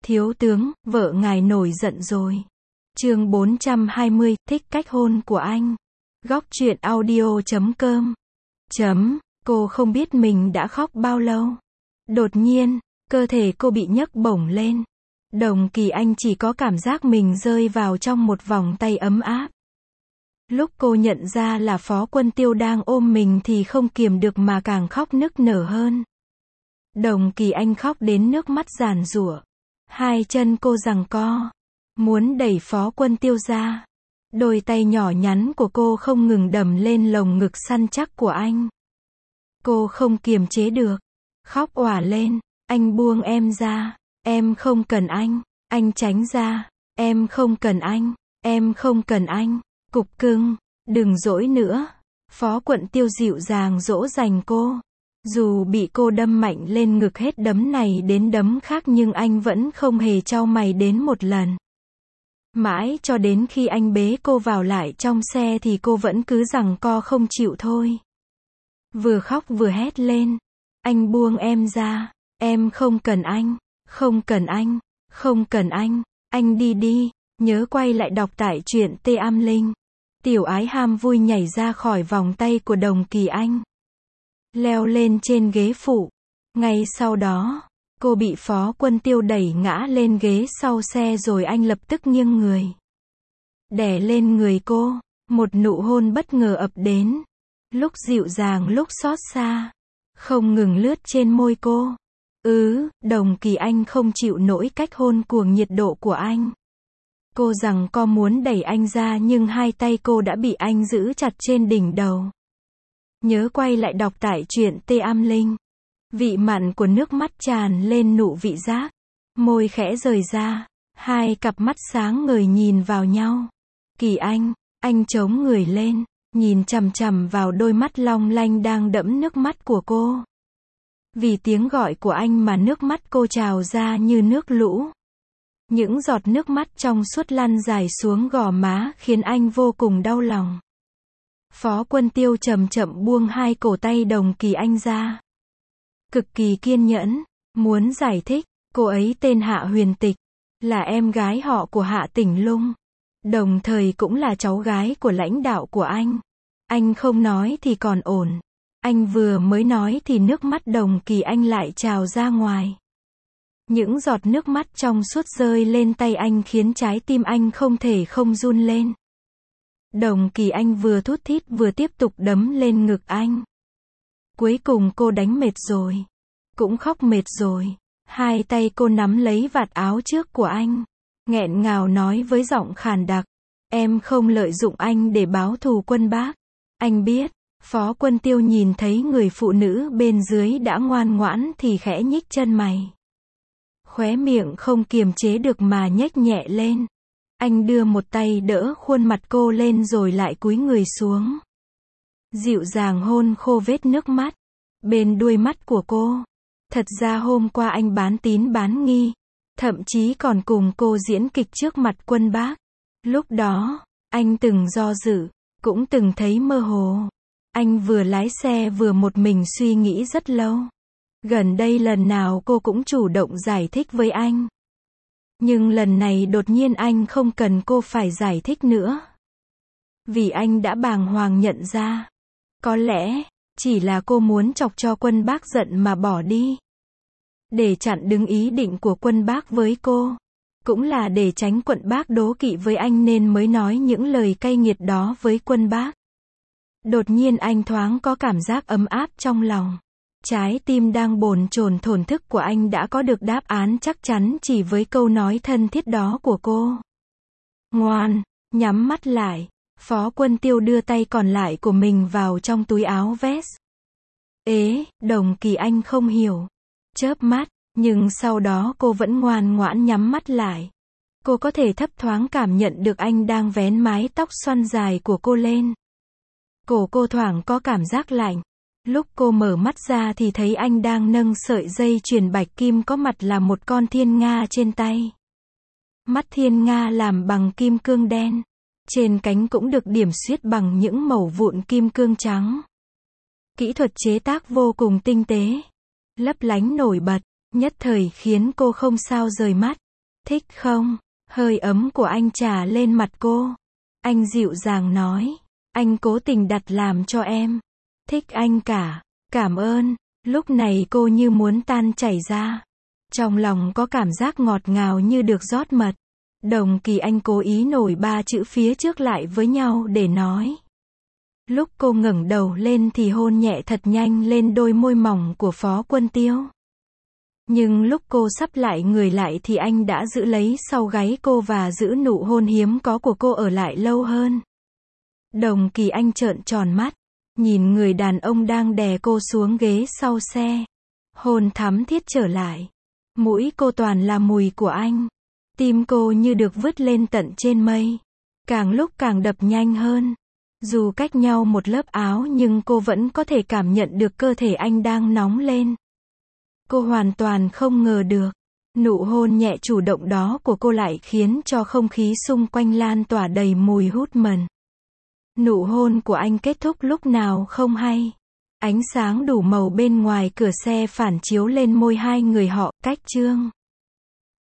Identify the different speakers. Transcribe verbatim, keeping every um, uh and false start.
Speaker 1: Thiếu tướng, vợ ngài nổi giận rồi. Chương bốn trăm hai mươi, thích cách hôn của anh. Góc truyện audio chấm com. Chấm, cô không biết mình đã khóc bao lâu. Đột nhiên, cơ thể cô bị nhấc bổng lên. Đồng Kỳ Anh chỉ có cảm giác mình rơi vào trong một vòng tay ấm áp. Lúc cô nhận ra là Phó Quân Tiêu đang ôm mình thì không kiềm được mà càng khóc nức nở hơn. Đồng Kỳ Anh khóc đến nước mắt giàn giụa. Hai chân cô giằng co, muốn đẩy Phó Quân Tiêu ra. Đôi tay nhỏ nhắn của cô không ngừng đầm lên lồng ngực săn chắc của anh. Cô không kiềm chế được, khóc òa lên. Anh buông em ra, em không cần anh, anh tránh ra, em không cần anh, em không cần anh, cục cưng, đừng dỗi nữa. Phó Quân Tiêu dịu dàng dỗ dành cô. Dù bị cô đâm mạnh lên ngực hết đấm này đến đấm khác nhưng anh vẫn không hề chau mày đến một lần. Mãi cho đến khi anh bế cô vào lại trong xe thì cô vẫn cứ giằng co không chịu thôi. Vừa khóc vừa hét lên. Anh buông em ra, em không cần anh, không cần anh, không cần anh, anh đi đi. Nhớ quay lại đọc tại truyện Tê Am Linh. Tiểu Ái ham vui nhảy ra khỏi vòng tay của Đồng Kỳ Anh. Leo lên trên ghế phụ. Ngay sau đó, cô bị Phó Quân Tiêu đẩy ngã lên ghế sau xe rồi anh lập tức nghiêng người. Đè lên người cô, một nụ hôn bất ngờ ập đến. Lúc dịu dàng lúc xót xa, không ngừng lướt trên môi cô. Ừ, Đồng Kỳ Anh không chịu nổi cách hôn cuồng nhiệt độ của anh. Cô rằng co muốn đẩy anh ra nhưng hai tay cô đã bị anh giữ chặt trên đỉnh đầu. Nhớ quay lại đọc tại truyện Tê Am Linh. Vị mặn của nước mắt tràn lên nụ vị giác. Môi khẽ rời ra. Hai cặp mắt sáng ngời nhìn vào nhau. Kỳ Anh, anh chống người lên, nhìn chằm chằm vào đôi mắt long lanh đang đẫm nước mắt của cô. Vì tiếng gọi của anh mà nước mắt cô trào ra như nước lũ. Những giọt nước mắt trong suốt lăn dài xuống gò má khiến anh vô cùng đau lòng. Phó Quân Tiêu chậm chậm buông hai cổ tay Đồng Kỳ Anh ra. Cực kỳ kiên nhẫn, muốn giải thích, cô ấy tên Hạ Huyền Tịch, là em gái họ của Hạ Tỉnh Lung, đồng thời cũng là cháu gái của lãnh đạo của anh. Anh không nói thì còn ổn. Anh vừa mới nói thì nước mắt Đồng Kỳ Anh lại trào ra ngoài. Những giọt nước mắt trong suốt rơi lên tay anh khiến trái tim anh không thể không run lên. Đồng Kỳ Anh vừa thút thít vừa tiếp tục đấm lên ngực anh. Cuối cùng cô đánh mệt rồi, cũng khóc mệt rồi. Hai tay cô nắm lấy vạt áo trước của anh, nghẹn ngào nói với giọng khàn đặc. Em không lợi dụng anh để báo thù Quân Bác. Anh biết. Phó Quân Tiêu nhìn thấy người phụ nữ bên dưới đã ngoan ngoãn thì khẽ nhích chân mày. Khóe miệng không kiềm chế được mà nhếch nhẹ lên. Anh đưa một tay đỡ khuôn mặt cô lên rồi lại cúi người xuống. Dịu dàng hôn khô vết nước mắt bên đuôi mắt của cô. Thật ra hôm qua anh bán tín bán nghi, thậm chí còn cùng cô diễn kịch trước mặt Quân Bác. Lúc đó, anh từng do dự, cũng từng thấy mơ hồ. Anh vừa lái xe vừa một mình suy nghĩ rất lâu. Gần đây lần nào cô cũng chủ động giải thích với anh. Nhưng lần này đột nhiên anh không cần cô phải giải thích nữa. Vì anh đã bàng hoàng nhận ra. Có lẽ, chỉ là cô muốn chọc cho Quân Bác giận mà bỏ đi. Để chặn đứng ý định của Quân Bác với cô. Cũng là để tránh Quân Bác đố kỵ với anh nên mới nói những lời cay nghiệt đó với Quân Bác. Đột nhiên anh thoáng có cảm giác ấm áp trong lòng. Trái tim đang bồn chồn thổn thức của anh đã có được đáp án chắc chắn chỉ với câu nói thân thiết đó của cô. Ngoan, nhắm mắt lại. Phó Quân Tiêu đưa tay còn lại của mình vào trong túi áo vest. Ế, Đồng Kỳ Anh không hiểu. Chớp mắt, nhưng sau đó cô vẫn ngoan ngoãn nhắm mắt lại. Cô có thể thấp thoáng cảm nhận được anh đang vén mái tóc xoăn dài của cô lên. Cổ cô thoảng có cảm giác lạnh. Lúc cô mở mắt ra thì thấy anh đang nâng sợi dây chuyền bạch kim có mặt là một con thiên nga trên tay. Mắt thiên nga làm bằng kim cương đen. Trên cánh cũng được điểm xuyết bằng những mẩu vụn kim cương trắng. Kỹ thuật chế tác vô cùng tinh tế, lấp lánh nổi bật, nhất thời khiến cô không sao rời mắt. Thích không? Hơi ấm của anh trà lên mặt cô. Anh dịu dàng nói. Anh cố tình đặt làm cho em. Thích anh cả. Cảm ơn. Lúc này cô như muốn tan chảy ra. Trong lòng có cảm giác ngọt ngào như được rót mật. Đồng Kỳ Anh cố ý nổi ba chữ phía trước lại với nhau để nói. Lúc cô ngẩng đầu lên thì hôn nhẹ thật nhanh lên đôi môi mỏng của Phó Quân Tiêu. Nhưng lúc cô sắp lại người lại thì anh đã giữ lấy sau gáy cô và giữ nụ hôn hiếm có của cô ở lại lâu hơn. Đồng Kỳ Anh trợn tròn mắt, nhìn người đàn ông đang đè cô xuống ghế sau xe. Hôn thắm thiết trở lại. Mũi cô toàn là mùi của anh. Tim cô như được vứt lên tận trên mây. Càng lúc càng đập nhanh hơn. Dù cách nhau một lớp áo nhưng cô vẫn có thể cảm nhận được cơ thể anh đang nóng lên. Cô hoàn toàn không ngờ được. Nụ hôn nhẹ chủ động đó của cô lại khiến cho không khí xung quanh lan tỏa đầy mùi hút mần. Nụ hôn của anh kết thúc lúc nào không hay. Ánh sáng đủ màu bên ngoài cửa xe phản chiếu lên môi hai người họ, cách chương.